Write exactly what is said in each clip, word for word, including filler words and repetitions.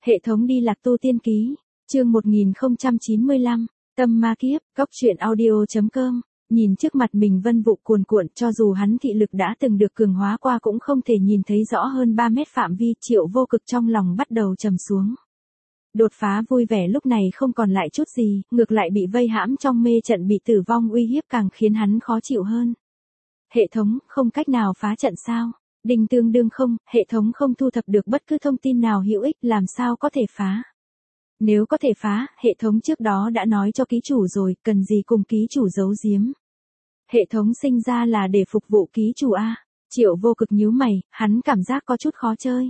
Hệ thống đi lạc tu tiên ký, chương một nghìn không trăm chín mươi lăm, tâm ma kiếp, cóc truyện audio.com, nhìn trước mặt mình vân vụ cuồn cuộn, cho dù hắn thị lực đã từng được cường hóa qua cũng không thể nhìn thấy rõ hơn ba mét phạm vi. Triệu Vô Cực trong lòng bắt đầu trầm xuống. Đột phá vui vẻ lúc này không còn lại chút gì, ngược lại bị vây hãm trong mê trận bị tử vong uy hiếp càng khiến hắn khó chịu hơn. Hệ thống, không cách nào phá trận sao? Đinh tương đương không, hệ thống không thu thập được bất cứ thông tin nào hữu ích, làm sao có thể phá? Nếu có thể phá, hệ thống trước đó đã nói cho ký chủ rồi, cần gì cùng ký chủ giấu giếm. Hệ thống sinh ra là để phục vụ ký chủ a. Triệu Vô Cực nhíu mày, hắn cảm giác có chút khó chơi.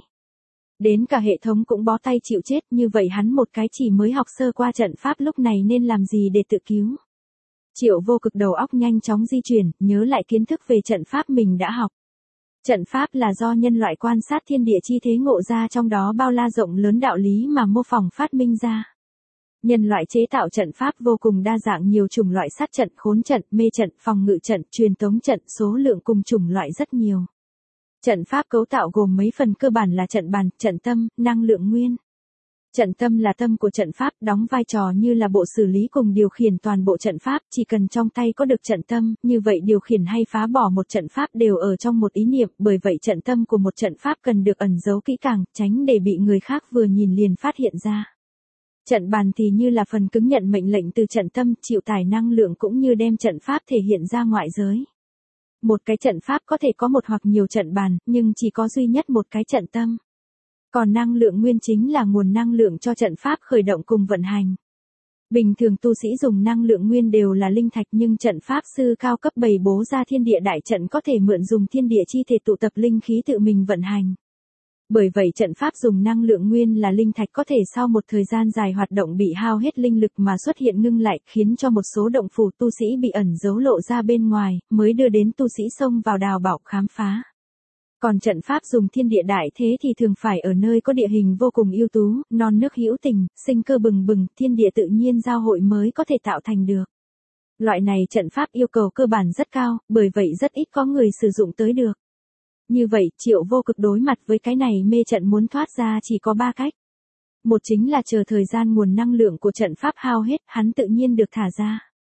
Đến cả hệ thống cũng bó tay chịu chết, như vậy hắn một cái chỉ mới học sơ qua trận pháp lúc này nên làm gì để tự cứu. Triệu Vô Cực đầu óc nhanh chóng di chuyển, nhớ lại kiến thức về trận pháp mình đã học. Trận pháp là do nhân loại quan sát thiên địa chi thế ngộ ra, trong đó bao la rộng lớn đạo lý mà mô phỏng phát minh ra. Nhân loại chế tạo trận pháp vô cùng đa dạng, nhiều chủng loại sát trận, khốn trận, mê trận, phòng ngự trận, truyền tống trận, số lượng cùng chủng loại rất nhiều. Trận pháp cấu tạo gồm mấy phần cơ bản là trận bàn, trận tâm, năng lượng nguyên. Trận tâm là tâm của trận pháp, đóng vai trò như là bộ xử lý cùng điều khiển toàn bộ trận pháp, chỉ cần trong tay có được trận tâm, như vậy điều khiển hay phá bỏ một trận pháp đều ở trong một ý niệm, bởi vậy trận tâm của một trận pháp cần được ẩn giấu kỹ càng, tránh để bị người khác vừa nhìn liền phát hiện ra. Trận bàn thì như là phần cứng nhận mệnh lệnh từ trận tâm, chịu tải năng lượng cũng như đem trận pháp thể hiện ra ngoại giới. Một cái trận pháp có thể có một hoặc nhiều trận bàn, nhưng chỉ có duy nhất một cái trận tâm. Còn năng lượng nguyên chính là nguồn năng lượng cho trận pháp khởi động cùng vận hành. Bình thường tu sĩ dùng năng lượng nguyên đều là linh thạch, nhưng trận pháp sư cao cấp bày bố ra thiên địa đại trận có thể mượn dùng thiên địa chi thể tụ tập linh khí tự mình vận hành. Bởi vậy trận pháp dùng năng lượng nguyên là linh thạch có thể sau một thời gian dài hoạt động bị hao hết linh lực mà xuất hiện ngưng lại, khiến cho một số động phủ tu sĩ bị ẩn giấu lộ ra bên ngoài, mới đưa đến tu sĩ xông vào đào bảo khám phá. Còn trận pháp dùng thiên địa đại thế thì thường phải ở nơi có địa hình vô cùng ưu tú, non nước hữu tình, sinh cơ bừng bừng, thiên địa tự nhiên giao hội mới có thể tạo thành được. Loại này trận pháp yêu cầu cơ bản rất cao, bởi vậy rất ít có người sử dụng tới được. Như vậy, Triệu Vô Cực đối mặt với cái này mê trận muốn thoát ra chỉ có ba cách. Một chính là chờ thời gian nguồn năng lượng của trận pháp hao hết, hắn tự nhiên được thả ra.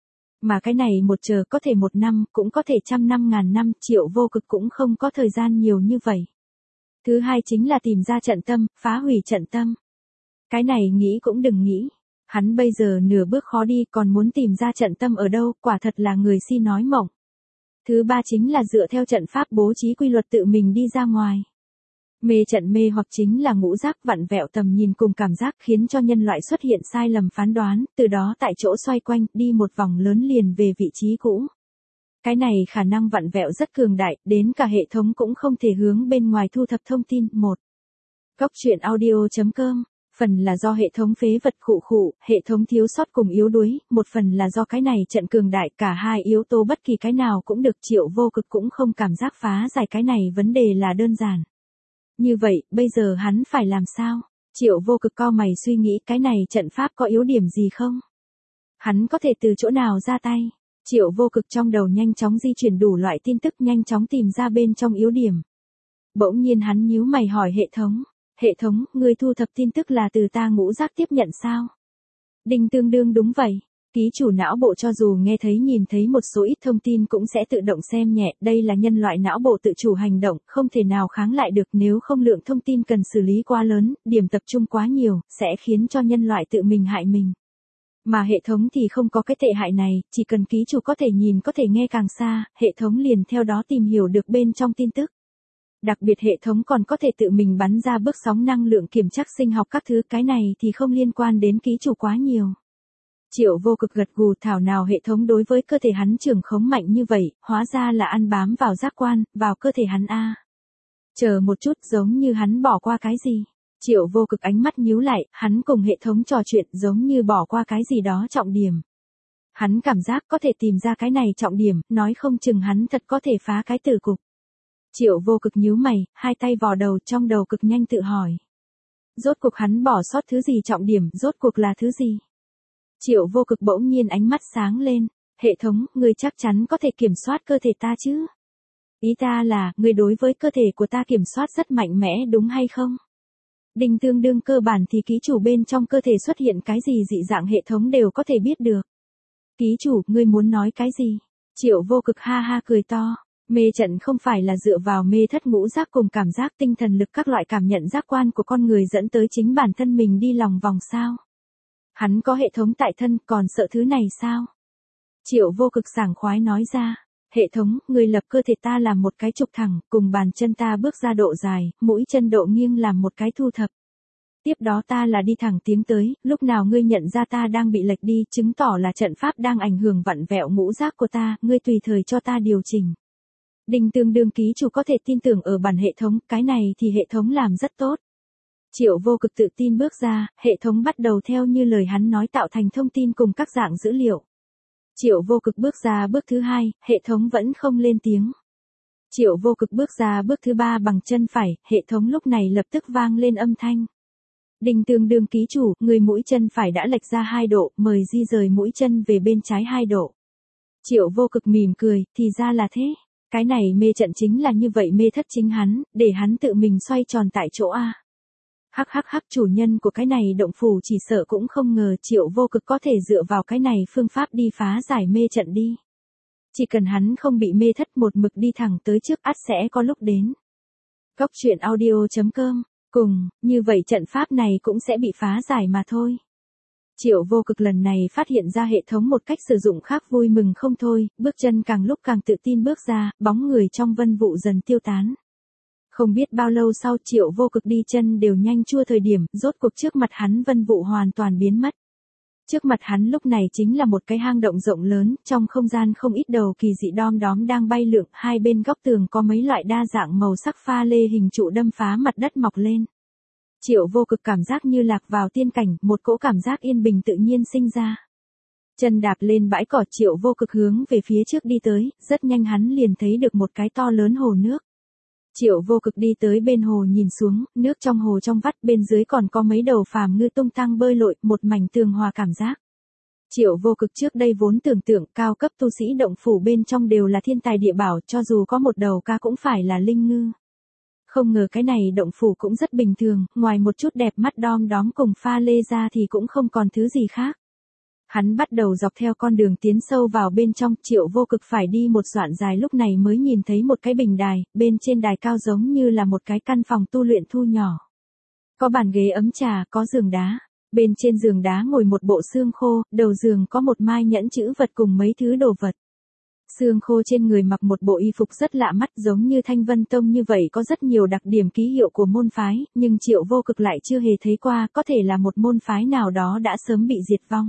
Mà cái này một chờ có thể một năm, cũng có thể trăm năm ngàn năm, Triệu Vô Cực cũng không có thời gian nhiều như vậy. Thứ hai chính là tìm ra trận tâm, phá hủy trận tâm. Cái này nghĩ cũng đừng nghĩ. Hắn bây giờ nửa bước khó đi, còn muốn tìm ra trận tâm ở đâu, quả thật là người si nói mộng. Thứ ba chính là dựa theo trận pháp bố trí quy luật tự mình đi ra ngoài. Mê trận mê hoặc chính là ngũ giác vặn vẹo tầm nhìn cùng cảm giác, khiến cho nhân loại xuất hiện sai lầm phán đoán, từ đó tại chỗ xoay quanh, đi một vòng lớn liền về vị trí cũ. Cái này khả năng vặn vẹo rất cường đại, đến cả hệ thống cũng không thể hướng bên ngoài thu thập thông tin. một. Cóc truyện audio.com. Phần là do hệ thống phế vật khụ khụ, hệ thống thiếu sót cùng yếu đuối, một phần là do cái này trận cường đại, cả hai yếu tố bất kỳ cái nào cũng được. Triệu Vô Cực cũng không cảm giác phá giải cái này vấn đề là đơn giản. Như vậy, bây giờ hắn phải làm sao? Triệu Vô Cực cau mày suy nghĩ, cái này trận pháp có yếu điểm gì không? Hắn có thể từ chỗ nào ra tay? Triệu Vô Cực trong đầu nhanh chóng di chuyển đủ loại tin tức, nhanh chóng tìm ra bên trong yếu điểm. Bỗng nhiên hắn nhíu mày hỏi hệ thống. Hệ thống, người thu thập tin tức là từ ta ngũ giác tiếp nhận sao? Đinh tương đương đúng vậy. Ký chủ não bộ cho dù nghe thấy nhìn thấy một số ít thông tin cũng sẽ tự động xem nhẹ, đây là nhân loại não bộ tự chủ hành động, không thể nào kháng lại được, nếu không lượng thông tin cần xử lý quá lớn, điểm tập trung quá nhiều, sẽ khiến cho nhân loại tự mình hại mình. Mà hệ thống thì không có cái tệ hại này, chỉ cần ký chủ có thể nhìn có thể nghe càng xa, hệ thống liền theo đó tìm hiểu được bên trong tin tức. Đặc biệt hệ thống còn có thể tự mình bắn ra bước sóng năng lượng kiểm tra sinh học các thứ, cái này thì không liên quan đến ký chủ quá nhiều. Triệu Vô Cực gật gù, thảo nào hệ thống đối với cơ thể hắn trưởng khống mạnh như vậy, hóa ra là ăn bám vào giác quan, vào cơ thể hắn a. Chờ một chút, giống như hắn bỏ qua cái gì. Triệu Vô Cực ánh mắt nhíu lại, hắn cùng hệ thống trò chuyện giống như bỏ qua cái gì đó trọng điểm. Hắn cảm giác có thể tìm ra cái này trọng điểm, nói không chừng hắn thật có thể phá cái tử cục. Triệu Vô Cực nhíu mày, hai tay vò đầu, trong đầu cực nhanh tự hỏi. Rốt cuộc hắn bỏ sót thứ gì trọng điểm, rốt cuộc là thứ gì? Triệu Vô Cực bỗng nhiên ánh mắt sáng lên. Hệ thống, ngươi chắc chắn có thể kiểm soát cơ thể ta chứ? Ý ta là, ngươi đối với cơ thể của ta kiểm soát rất mạnh mẽ đúng hay không? Đinh tương đương cơ bản thì ký chủ bên trong cơ thể xuất hiện cái gì dị dạng hệ thống đều có thể biết được. Ký chủ, ngươi muốn nói cái gì? Triệu Vô Cực ha ha cười to. Mê trận không phải là dựa vào mê thất ngũ giác cùng cảm giác tinh thần lực các loại cảm nhận giác quan của con người dẫn tới chính bản thân mình đi lòng vòng sao? Hắn có hệ thống tại thân, còn sợ thứ này sao? Triệu Vô Cực sảng khoái nói ra. Hệ thống, người lập cơ thể ta làm một cái trục thẳng, cùng bàn chân ta bước ra độ dài, mũi chân độ nghiêng làm một cái thu thập. Tiếp đó ta là đi thẳng tiến tới, lúc nào ngươi nhận ra ta đang bị lệch đi, chứng tỏ là trận pháp đang ảnh hưởng vặn vẹo ngũ giác của ta, ngươi tùy thời cho ta điều chỉnh. Đinh tương đương ký chủ có thể tin tưởng ở bản hệ thống, cái này thì hệ thống làm rất tốt. Triệu Vô Cực tự tin bước ra, hệ thống bắt đầu theo như lời hắn nói tạo thành thông tin cùng các dạng dữ liệu. Triệu Vô Cực bước ra bước thứ hai, hệ thống vẫn không lên tiếng. Triệu Vô Cực bước ra bước thứ ba bằng chân phải, hệ thống lúc này lập tức vang lên âm thanh. Đinh tương đương ký chủ, người mũi chân phải đã lệch ra hai độ, mời di rời mũi chân về bên trái hai độ. Triệu Vô Cực mỉm cười, thì ra là thế. Cái này mê trận chính là như vậy, mê thất chính hắn, để hắn tự mình xoay tròn tại chỗ A. Hắc hắc hắc, chủ nhân của cái này động phủ chỉ sợ cũng không ngờ Triệu Vô Cực có thể dựa vào cái này phương pháp đi phá giải mê trận đi. Chỉ cần hắn không bị mê thất một mực đi thẳng tới trước ắt sẽ có lúc đến. Cốc truyện audio chấm com, cùng, như vậy trận pháp này cũng sẽ bị phá giải mà thôi. Triệu Vô Cực lần này phát hiện ra hệ thống một cách sử dụng khác vui mừng không thôi, bước chân càng lúc càng tự tin bước ra, bóng người trong vân vụ dần tiêu tán. Không biết bao lâu sau Triệu Vô Cực đi chân đều nhanh chua thời điểm, rốt cuộc trước mặt hắn vân vụ hoàn toàn biến mất. Trước mặt hắn lúc này chính là một cái hang động rộng lớn, trong không gian không ít đầu kỳ dị đom đóm đang bay lượn, hai bên góc tường có mấy loại đa dạng màu sắc pha lê hình trụ đâm phá mặt đất mọc lên. Triệu Vô Cực cảm giác như lạc vào tiên cảnh, một cỗ cảm giác yên bình tự nhiên sinh ra. Chân đạp lên bãi cỏ, Triệu Vô Cực hướng về phía trước đi tới, rất nhanh hắn liền thấy được một cái to lớn hồ nước. Triệu Vô Cực đi tới bên hồ nhìn xuống, nước trong hồ trong vắt, bên dưới còn có mấy đầu phàm ngư tung tăng bơi lội, một mảnh tường hòa cảm giác. Triệu Vô Cực trước đây vốn tưởng tượng cao cấp tu sĩ động phủ bên trong đều là thiên tài địa bảo, cho dù có một đầu ca cũng phải là linh ngư. Không ngờ cái này động phủ cũng rất bình thường, ngoài một chút đẹp mắt đom đóm cùng pha lê ra thì cũng không còn thứ gì khác. Hắn bắt đầu dọc theo con đường tiến sâu vào bên trong, Triệu Vô Cực phải đi một đoạn dài lúc này mới nhìn thấy một cái bình đài, bên trên đài cao giống như là một cái căn phòng tu luyện thu nhỏ. Có bàn ghế ấm trà, có giường đá. Bên trên giường đá ngồi một bộ xương khô, đầu giường có một mai nhẫn chữ vật cùng mấy thứ đồ vật. Xương khô trên người mặc một bộ y phục rất lạ mắt giống như Thanh Vân Tông như vậy, có rất nhiều đặc điểm ký hiệu của môn phái, nhưng Triệu Vô Cực lại chưa hề thấy qua, có thể là một môn phái nào đó đã sớm bị diệt vong.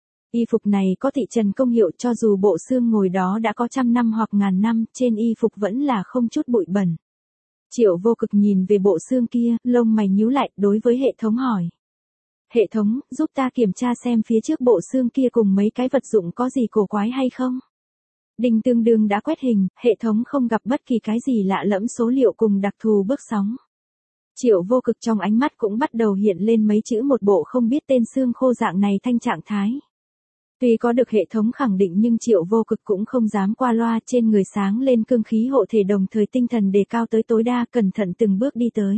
Y phục này có thị trần công hiệu, cho dù bộ xương ngồi đó đã có trăm năm hoặc ngàn năm, trên y phục vẫn là không chút bụi bẩn. Triệu Vô Cực nhìn về bộ xương kia, lông mày nhíu lại, đối với hệ thống hỏi. Hệ thống, giúp ta kiểm tra xem phía trước bộ xương kia cùng mấy cái vật dụng có gì cổ quái hay không? Đinh tương đương đã quét hình, hệ thống không gặp bất kỳ cái gì lạ lẫm số liệu cùng đặc thù bước sóng. Triệu Vô Cực trong ánh mắt cũng bắt đầu hiện lên mấy chữ một bộ không biết tên xương khô dạng này thanh trạng thái. Tuy có được hệ thống khẳng định nhưng Triệu Vô Cực cũng không dám qua loa, trên người sáng lên cương khí hộ thể đồng thời tinh thần đề cao tới tối đa, cẩn thận từng bước đi tới.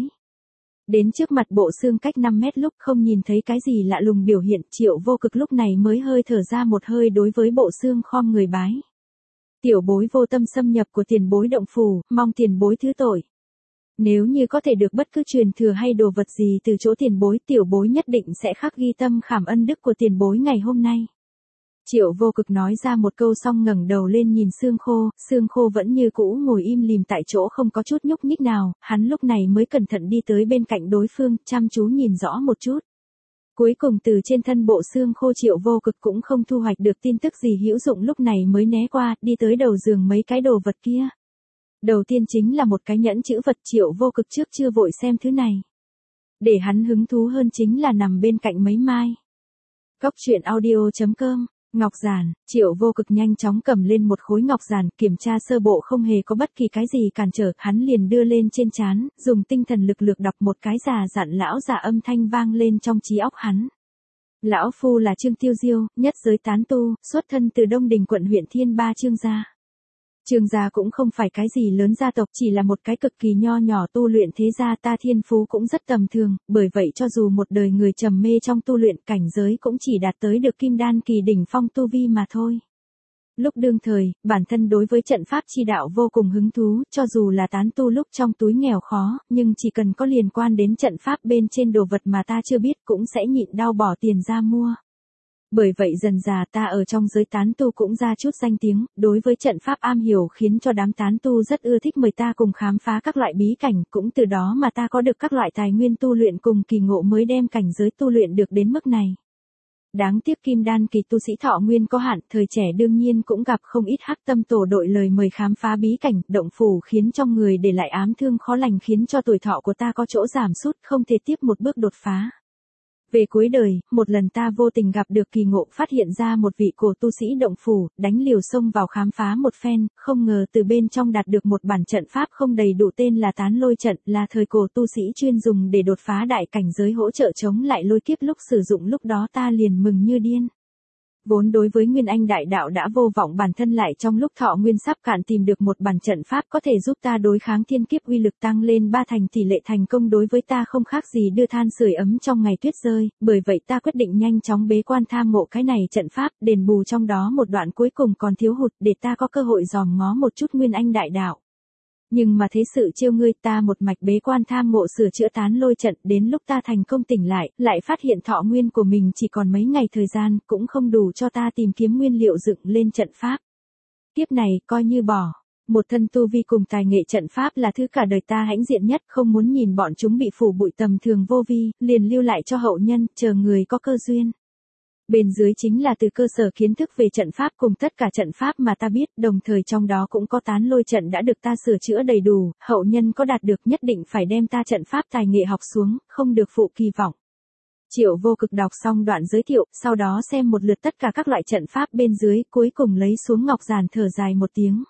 Đến trước mặt bộ xương cách năm mét lúc không nhìn thấy cái gì lạ lùng biểu hiện, Triệu Vô Cực lúc này mới hơi thở ra một hơi đối với bộ xương khom người bái. Tiểu bối vô tâm xâm nhập của tiền bối động phủ, mong tiền bối thứ tội. Nếu như có thể được bất cứ truyền thừa hay đồ vật gì từ chỗ tiền bối, tiểu bối nhất định sẽ khắc ghi tâm khảm ân đức của tiền bối ngày hôm nay. Triệu Vô Cực nói ra một câu xong ngẩng đầu lên nhìn xương khô, xương khô vẫn như cũ ngồi im lìm tại chỗ không có chút nhúc nhích nào, hắn lúc này mới cẩn thận đi tới bên cạnh đối phương, chăm chú nhìn rõ một chút. Cuối cùng từ trên thân bộ xương khô Triệu Vô Cực cũng không thu hoạch được tin tức gì hữu dụng, lúc này mới né qua, đi tới đầu giường mấy cái đồ vật kia. Đầu tiên chính là một cái nhẫn chữ vật, Triệu Vô Cực trước chưa vội xem thứ này. Để hắn hứng thú hơn chính là nằm bên cạnh mấy mai. Cốc truyện audio chấm com, ngọc giản, Triệu Vô Cực nhanh chóng cầm lên một khối ngọc giản, kiểm tra sơ bộ không hề có bất kỳ cái gì cản trở, hắn liền đưa lên trên trán, dùng tinh thần lực lược đọc một cái già dặn lão già âm thanh vang lên trong trí óc hắn. Lão phu là Trương Tiêu Diêu, nhất giới tán tu, xuất thân từ Đông Đình quận huyện Thiên Ba Chương gia. Trương gia cũng không phải cái gì lớn gia tộc, chỉ là một cái cực kỳ nho nhỏ tu luyện thế gia, ta thiên phú cũng rất tầm thường, bởi vậy cho dù một đời người trầm mê trong tu luyện, cảnh giới cũng chỉ đạt tới được kim đan kỳ đỉnh phong tu vi mà thôi. Lúc đương thời, bản thân đối với trận pháp chi đạo vô cùng hứng thú, cho dù là tán tu lúc trong túi nghèo khó, nhưng chỉ cần có liên quan đến trận pháp bên trên đồ vật mà ta chưa biết cũng sẽ nhịn đau bỏ tiền ra mua. Bởi vậy dần dà ta ở trong giới tán tu cũng ra chút danh tiếng, đối với trận pháp am hiểu khiến cho đám tán tu rất ưa thích mời ta cùng khám phá các loại bí cảnh, cũng từ đó mà ta có được các loại tài nguyên tu luyện cùng kỳ ngộ mới đem cảnh giới tu luyện được đến mức này. Đáng tiếc kim đan kỳ tu sĩ thọ nguyên có hạn, thời trẻ đương nhiên cũng gặp không ít hắc tâm tổ đội lời mời khám phá bí cảnh, động phủ khiến trong người để lại ám thương khó lành, khiến cho tuổi thọ của ta có chỗ giảm sút, không thể tiếp một bước đột phá. Về cuối đời, một lần ta vô tình gặp được kỳ ngộ, phát hiện ra một vị cổ tu sĩ động phủ, đánh liều xông vào khám phá một phen, không ngờ từ bên trong đạt được một bản trận pháp không đầy đủ, tên là Tán Lôi Trận, là thời cổ tu sĩ chuyên dùng để đột phá đại cảnh giới, hỗ trợ chống lại lôi kiếp, lúc sử dụng lúc đó ta liền mừng như điên. Vốn đối với Nguyên Anh đại đạo đã vô vọng, bản thân lại trong lúc thọ nguyên sắp cạn tìm được một bản trận pháp có thể giúp ta đối kháng thiên kiếp, uy lực tăng lên ba thành, tỷ lệ thành công đối với ta không khác gì đưa than sưởi ấm trong ngày tuyết rơi, bởi vậy ta quyết định nhanh chóng bế quan tham ngộ cái này trận pháp, đền bù trong đó một đoạn cuối cùng còn thiếu hụt, để ta có cơ hội dòm ngó một chút Nguyên Anh đại đạo. Nhưng mà thế sự chiêu ngươi, ta một mạch bế quan tham ngộ sửa chữa Tán Lôi Trận, đến lúc ta thành công tỉnh lại, lại phát hiện thọ nguyên của mình chỉ còn mấy ngày thời gian, cũng không đủ cho ta tìm kiếm nguyên liệu dựng lên trận pháp. Kiếp này, coi như bỏ. Một thân tu vi cùng tài nghệ trận pháp là thứ cả đời ta hãnh diện nhất, không muốn nhìn bọn chúng bị phủ bụi tầm thường vô vi, liền lưu lại cho hậu nhân, chờ người có cơ duyên. Bên dưới chính là từ cơ sở kiến thức về trận pháp cùng tất cả trận pháp mà ta biết, đồng thời trong đó cũng có Tán Lôi Trận đã được ta sửa chữa đầy đủ, hậu nhân có đạt được nhất định phải đem ta trận pháp tài nghệ học xuống, không được phụ kỳ vọng. Triệu Vô Cực đọc xong đoạn giới thiệu, sau đó xem một lượt tất cả các loại trận pháp bên dưới, cuối cùng lấy xuống ngọc giản thở dài một tiếng.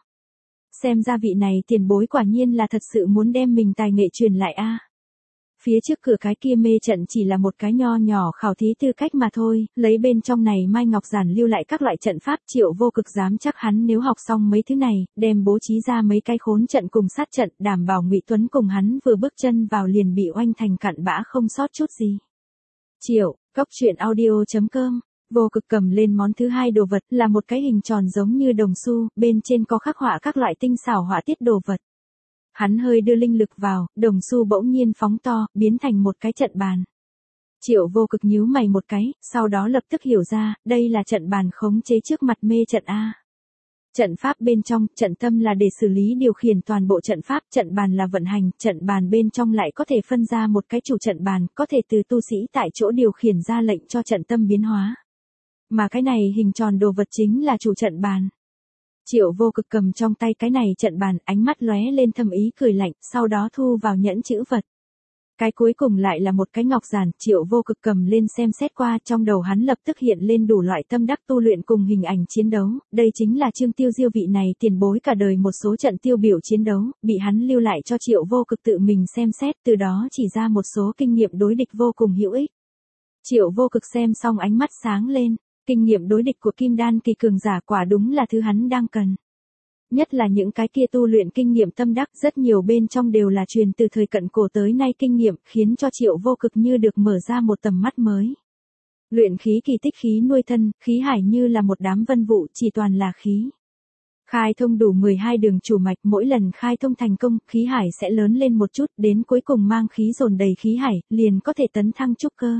Xem ra vị này tiền bối quả nhiên là thật sự muốn đem mình tài nghệ truyền lại a. Phía trước cửa cái kia mê trận chỉ là một cái nho nhỏ khảo thí tư cách mà thôi, lấy bên trong này Mai Ngọc Giản lưu lại các loại trận pháp, Triệu Vô Cực dám chắc hắn nếu học xong mấy thứ này, đem bố trí ra mấy cái khốn trận cùng sát trận, đảm bảo Ngụy Tuấn cùng hắn vừa bước chân vào liền bị oanh thành cặn bã không sót chút gì. Triệu, Cốc Truyện Audio chấm com. Vô Cực cầm lên món thứ hai đồ vật, là một cái hình tròn giống như đồng xu, bên trên có khắc họa các loại tinh xảo họa tiết đồ vật. Hắn hơi đưa linh lực vào, đồng xu bỗng nhiên phóng to, biến thành một cái trận bàn. Triệu Vô Cực nhíu mày một cái, sau đó lập tức hiểu ra, đây là trận bàn khống chế trước mặt mê trận a. Trận pháp bên trong, trận tâm là để xử lý điều khiển toàn bộ trận pháp, trận bàn là vận hành, trận bàn bên trong lại có thể phân ra một cái chủ trận bàn, có thể từ tu sĩ tại chỗ điều khiển ra lệnh cho trận tâm biến hóa. Mà cái này hình tròn đồ vật chính là chủ trận bàn. Triệu Vô Cực cầm trong tay cái này trận bàn, ánh mắt lóe lên thâm ý cười lạnh, sau đó thu vào nhẫn chữ vật. Cái cuối cùng lại là một cái ngọc giản, Triệu Vô Cực cầm lên xem xét qua, trong đầu hắn lập tức hiện lên đủ loại tâm đắc tu luyện cùng hình ảnh chiến đấu, đây chính là Trương Tiêu Diêu vị này tiền bối cả đời một số trận tiêu biểu chiến đấu, bị hắn lưu lại cho Triệu Vô Cực tự mình xem xét, từ đó chỉ ra một số kinh nghiệm đối địch vô cùng hữu ích. Triệu Vô Cực xem xong ánh mắt sáng lên. Kinh nghiệm đối địch của kim đan kỳ cường giả quả đúng là thứ hắn đang cần. Nhất là những cái kia tu luyện kinh nghiệm tâm đắc, rất nhiều bên trong đều là truyền từ thời cận cổ tới nay kinh nghiệm, khiến cho Triệu Vô Cực như được mở ra một tầm mắt mới. Luyện khí kỳ tích khí nuôi thân, khí hải như là một đám vân vụ, chỉ toàn là khí. Khai thông đủ mười hai đường chủ mạch, mỗi lần khai thông thành công, khí hải sẽ lớn lên một chút, đến cuối cùng mang khí dồn đầy khí hải, liền có thể tấn thăng trúc cơ.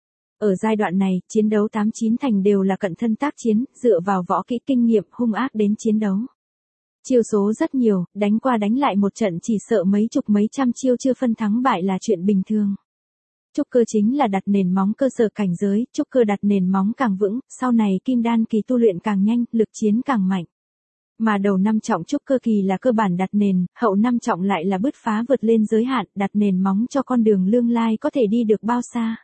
Ở giai đoạn này, chiến đấu tám chín thành đều là cận thân tác chiến, dựa vào võ kỹ kinh nghiệm hung ác đến chiến đấu. Chiêu số rất nhiều, đánh qua đánh lại một trận chỉ sợ mấy chục mấy trăm chiêu chưa phân thắng bại là chuyện bình thường. Trúc cơ chính là đặt nền móng cơ sở cảnh giới, trúc cơ đặt nền móng càng vững, sau này kim đan kỳ tu luyện càng nhanh, lực chiến càng mạnh. Mà đầu năm trọng trúc cơ kỳ là cơ bản đặt nền, hậu năm trọng lại là bứt phá vượt lên giới hạn, đặt nền móng cho con đường lương lai có thể đi được bao xa.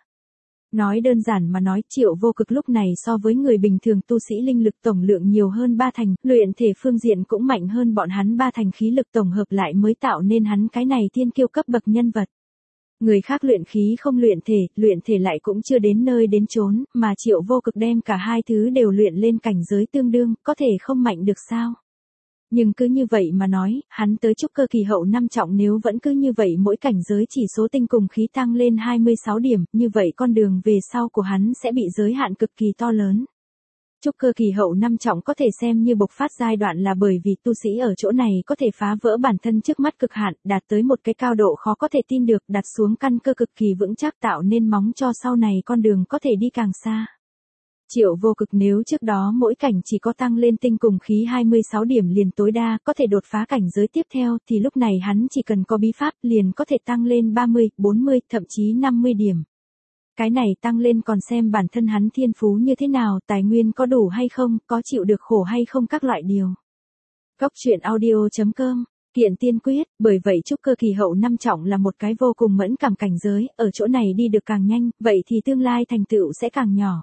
Nói đơn giản mà nói, Triệu Vô Cực lúc này so với người bình thường tu sĩ linh lực tổng lượng nhiều hơn ba thành, luyện thể phương diện cũng mạnh hơn bọn hắn ba thành, khí lực tổng hợp lại mới tạo nên hắn cái này thiên kiêu cấp bậc nhân vật. Người khác luyện khí không luyện thể, luyện thể lại cũng chưa đến nơi đến chốn, mà Triệu Vô Cực đem cả hai thứ đều luyện lên cảnh giới tương đương, có thể không mạnh được sao? Nhưng cứ như vậy mà nói, hắn tới trúc cơ kỳ hậu năm trọng nếu vẫn cứ như vậy mỗi cảnh giới chỉ số tinh cùng khí tăng lên hai mươi sáu điểm, như vậy con đường về sau của hắn sẽ bị giới hạn cực kỳ to lớn. Trúc cơ kỳ hậu năm trọng có thể xem như bộc phát giai đoạn là bởi vì tu sĩ ở chỗ này có thể phá vỡ bản thân trước mắt cực hạn, đạt tới một cái cao độ khó có thể tin được, đặt xuống căn cơ cực kỳ vững chắc tạo nên móng cho sau này con đường có thể đi càng xa. Triệu Vô Cực nếu trước đó mỗi cảnh chỉ có tăng lên tinh cùng khí hai mươi sáu điểm liền tối đa có thể đột phá cảnh giới tiếp theo thì lúc này hắn chỉ cần có bí pháp liền có thể tăng lên ba mươi, bốn mươi, thậm chí năm mươi điểm. Cái này tăng lên còn xem bản thân hắn thiên phú như thế nào, tài nguyên có đủ hay không, có chịu được khổ hay không các loại điều. Cốc truyện audio chấm com, kiện tiên quyết, bởi vậy trúc cơ kỳ hậu năm trọng là một cái vô cùng mẫn cảm cảnh giới, ở chỗ này đi được càng nhanh, vậy thì tương lai thành tựu sẽ càng nhỏ.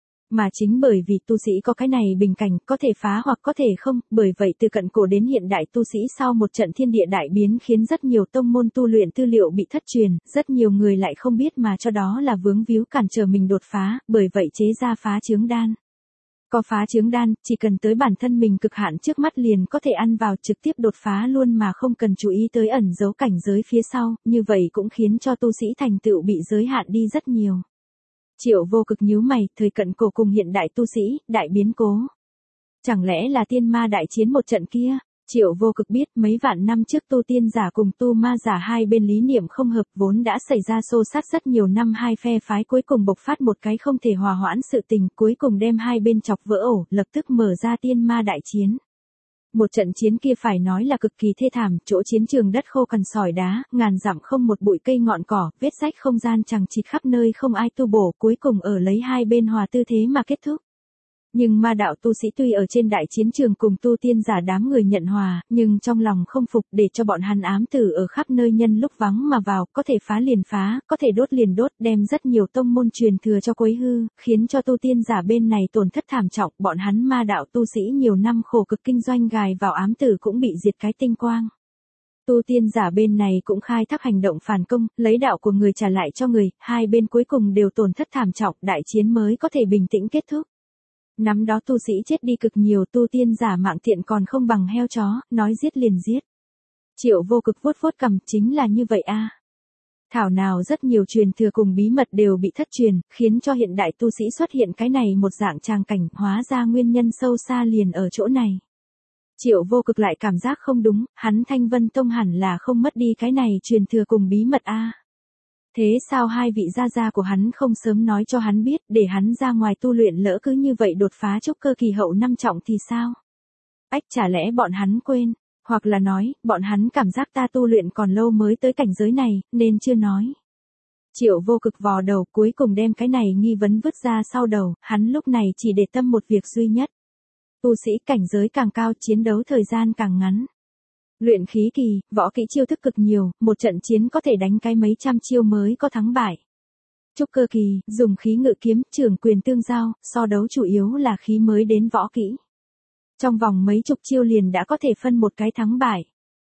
Mà chính bởi vì tu sĩ có cái này bình cảnh, có thể phá hoặc có thể không, bởi vậy từ cận cổ đến hiện đại tu sĩ sau một trận thiên địa đại biến khiến rất nhiều tông môn tu luyện tư liệu bị thất truyền, rất nhiều người lại không biết mà cho đó là vướng víu cản trở mình đột phá, bởi vậy chế ra phá chướng đan. Có phá chướng đan, chỉ cần tới bản thân mình cực hạn trước mắt liền có thể ăn vào trực tiếp đột phá luôn mà không cần chú ý tới ẩn dấu cảnh giới phía sau, như vậy cũng khiến cho tu sĩ thành tựu bị giới hạn đi rất nhiều. Triệu Vô Cực nhíu mày, thời cận cổ cùng hiện đại tu sĩ, đại biến cố. Chẳng lẽ là tiên ma đại chiến một trận kia? Triệu Vô Cực biết mấy vạn năm trước tu tiên giả cùng tu ma giả hai bên lý niệm không hợp vốn đã xảy ra xô xát rất nhiều năm, hai phe phái cuối cùng bộc phát một cái không thể hòa hoãn sự tình, cuối cùng đem hai bên chọc vỡ ổ, lập tức mở ra tiên ma đại chiến. Một trận chiến kia phải nói là cực kỳ thê thảm, chỗ chiến trường đất khô cằn sỏi đá, ngàn dặm không một bụi cây ngọn cỏ, vết rách không gian chằng chịt khắp nơi không ai tu bổ, cuối cùng ở lấy hai bên hòa tư thế mà kết thúc. Nhưng ma đạo tu sĩ tuy ở trên đại chiến trường cùng tu tiên giả đám người nhận hòa, nhưng trong lòng không phục để cho bọn hắn ám tử ở khắp nơi nhân lúc vắng mà vào, có thể phá liền phá, có thể đốt liền đốt, đem rất nhiều tông môn truyền thừa cho quấy hư, khiến cho tu tiên giả bên này tổn thất thảm trọng, bọn hắn ma đạo tu sĩ nhiều năm khổ cực kinh doanh gài vào ám tử cũng bị diệt cái tinh quang. Tu tiên giả bên này cũng khai thác hành động phản công, lấy đạo của người trả lại cho người, hai bên cuối cùng đều tổn thất thảm trọng, đại chiến mới có thể bình tĩnh kết thúc. Năm đó tu sĩ chết đi cực nhiều, tu tiên giả mạng tiện còn không bằng heo chó, nói giết liền giết. Triệu Vô Cực vuốt vuốt cằm, chính là như vậy a. À. Thảo nào rất nhiều truyền thừa cùng bí mật đều bị thất truyền, khiến cho hiện đại tu sĩ xuất hiện cái này một dạng tràng cảnh, hóa ra nguyên nhân sâu xa liền ở chỗ này. Triệu Vô Cực lại cảm giác không đúng, hắn Thanh Vân Tông hẳn là không mất đi cái này truyền thừa cùng bí mật a. À. Thế sao hai vị gia gia của hắn không sớm nói cho hắn biết, để hắn ra ngoài tu luyện, lỡ cứ như vậy đột phá trúc cơ kỳ hậu năm trọng thì sao? Ách, chả lẽ bọn hắn quên, hoặc là nói, bọn hắn cảm giác ta tu luyện còn lâu mới tới cảnh giới này, nên chưa nói. Triệu Vô Cực vò đầu, cuối cùng đem cái này nghi vấn vứt ra sau đầu, hắn lúc này chỉ để tâm một việc duy nhất. Tu sĩ cảnh giới càng cao, chiến đấu thời gian càng ngắn. Luyện khí kỳ, võ kỹ chiêu thức cực nhiều, một trận chiến có thể đánh cái mấy trăm chiêu mới có thắng bại. Trúc cơ kỳ, dùng khí ngự kiếm, trưởng quyền tương giao, so đấu chủ yếu là khí mới đến võ kỹ. Trong vòng mấy chục chiêu liền đã có thể phân một cái thắng bại.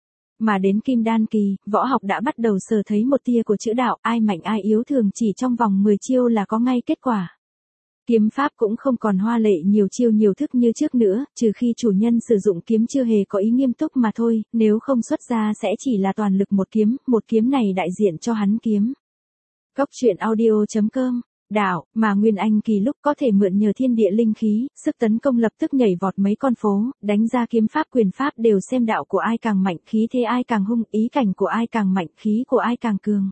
Mà đến kim đan kỳ, võ học đã bắt đầu sờ thấy một tia của chữ đạo, ai mạnh ai yếu thường chỉ trong vòng mười chiêu là có ngay kết quả. Kiếm pháp cũng không còn hoa lệ nhiều chiêu nhiều thức như trước nữa, trừ khi chủ nhân sử dụng kiếm chưa hề có ý nghiêm túc mà thôi, nếu không xuất ra sẽ chỉ là toàn lực một kiếm, một kiếm này đại diện cho hắn kiếm. Cốc truyện audio chấm com, đạo, mà Nguyên Anh kỳ lúc có thể mượn nhờ thiên địa linh khí, sức tấn công lập tức nhảy vọt mấy con phố, đánh ra kiếm pháp quyền pháp đều xem đạo của ai càng mạnh, khí thế ai càng hung, ý cảnh của ai càng mạnh, khí của ai càng cường.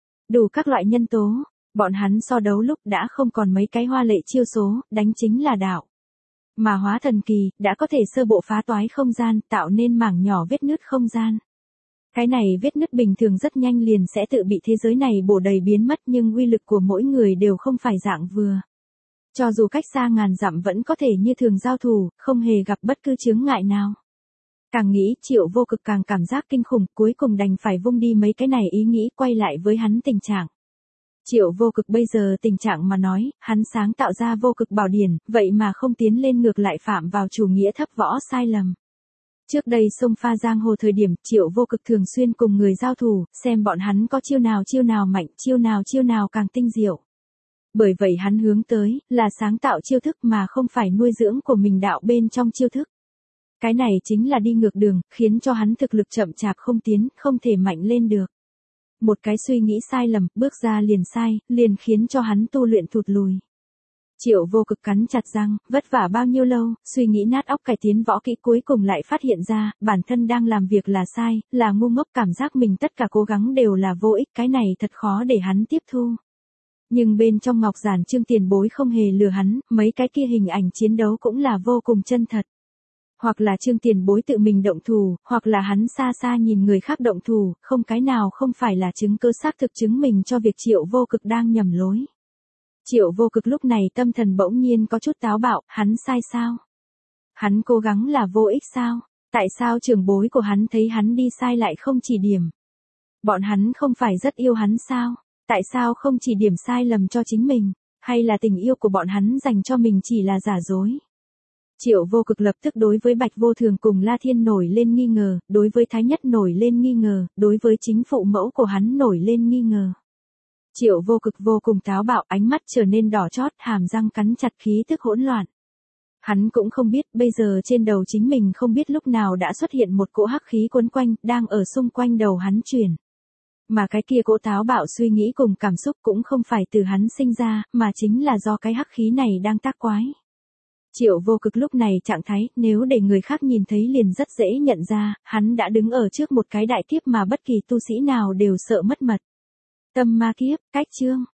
Đủ các loại nhân tố. Bọn hắn so đấu lúc đã không còn mấy cái hoa lệ chiêu số, đánh chính là đạo. Mà hóa thần kỳ, đã có thể sơ bộ phá toái không gian, tạo nên mảng nhỏ vết nứt không gian. Cái này vết nứt bình thường rất nhanh liền sẽ tự bị thế giới này bổ đầy biến mất, nhưng uy lực của mỗi người đều không phải dạng vừa. Cho dù cách xa ngàn dặm vẫn có thể như thường giao thủ, không hề gặp bất cứ chướng ngại nào. Càng nghĩ, Triệu Vô Cực càng cảm giác kinh khủng, cuối cùng đành phải vung đi mấy cái này ý nghĩ, quay lại với hắn tình trạng. Triệu Vô Cực bây giờ tình trạng mà nói, hắn sáng tạo ra vô cực bảo điển, vậy mà không tiến lên ngược lại phạm vào chủ nghĩa thấp võ sai lầm. Trước đây sông pha giang hồ thời điểm, Triệu Vô Cực thường xuyên cùng người giao thủ, xem bọn hắn có chiêu nào chiêu nào mạnh, chiêu nào chiêu nào càng tinh diệu. Bởi vậy hắn hướng tới, là sáng tạo chiêu thức mà không phải nuôi dưỡng của mình đạo bên trong chiêu thức. Cái này chính là đi ngược đường, khiến cho hắn thực lực chậm chạp không tiến, không thể mạnh lên được. Một cái suy nghĩ sai lầm, bước ra liền sai, liền khiến cho hắn tu luyện thụt lùi. Triệu Vô Cực cắn chặt răng, vất vả bao nhiêu lâu, suy nghĩ nát óc cải tiến võ kỹ cuối cùng lại phát hiện ra, bản thân đang làm việc là sai, là ngu ngốc, cảm giác mình tất cả cố gắng đều là vô ích, cái này thật khó để hắn tiếp thu. Nhưng bên trong Ngọc Giản Trương tiền bối không hề lừa hắn, mấy cái kia hình ảnh chiến đấu cũng là vô cùng chân thật. Hoặc là Trương tiền bối tự mình động thủ, hoặc là hắn xa xa nhìn người khác động thủ, không cái nào không phải là chứng cứ xác thực chứng minh cho việc Triệu Vô Cực đang nhầm lối. Triệu Vô Cực lúc này tâm thần bỗng nhiên có chút táo bạo, hắn sai sao? Hắn cố gắng là vô ích sao? Tại sao trưởng bối của hắn thấy hắn đi sai lại không chỉ điểm? Bọn hắn không phải rất yêu hắn sao? Tại sao không chỉ điểm sai lầm cho chính mình? Hay là tình yêu của bọn hắn dành cho mình chỉ là giả dối? Triệu Vô Cực lập tức đối với Bạch Vô Thường cùng La Thiên nổi lên nghi ngờ, đối với Thái Nhất nổi lên nghi ngờ, đối với chính phụ mẫu của hắn nổi lên nghi ngờ. Triệu Vô Cực vô cùng táo bạo, ánh mắt trở nên đỏ chót, hàm răng cắn chặt, khí tức hỗn loạn. Hắn cũng không biết, bây giờ trên đầu chính mình không biết lúc nào đã xuất hiện một cỗ hắc khí quấn quanh, đang ở xung quanh đầu hắn chuyển. Mà cái kia cỗ táo bạo suy nghĩ cùng cảm xúc cũng không phải từ hắn sinh ra, mà chính là do cái hắc khí này đang tác quái. Triệu Vô Cực lúc này trạng thái, nếu để người khác nhìn thấy liền rất dễ nhận ra, hắn đã đứng ở trước một cái đại kiếp mà bất kỳ tu sĩ nào đều sợ mất mật. Tâm ma kiếp, cách chương.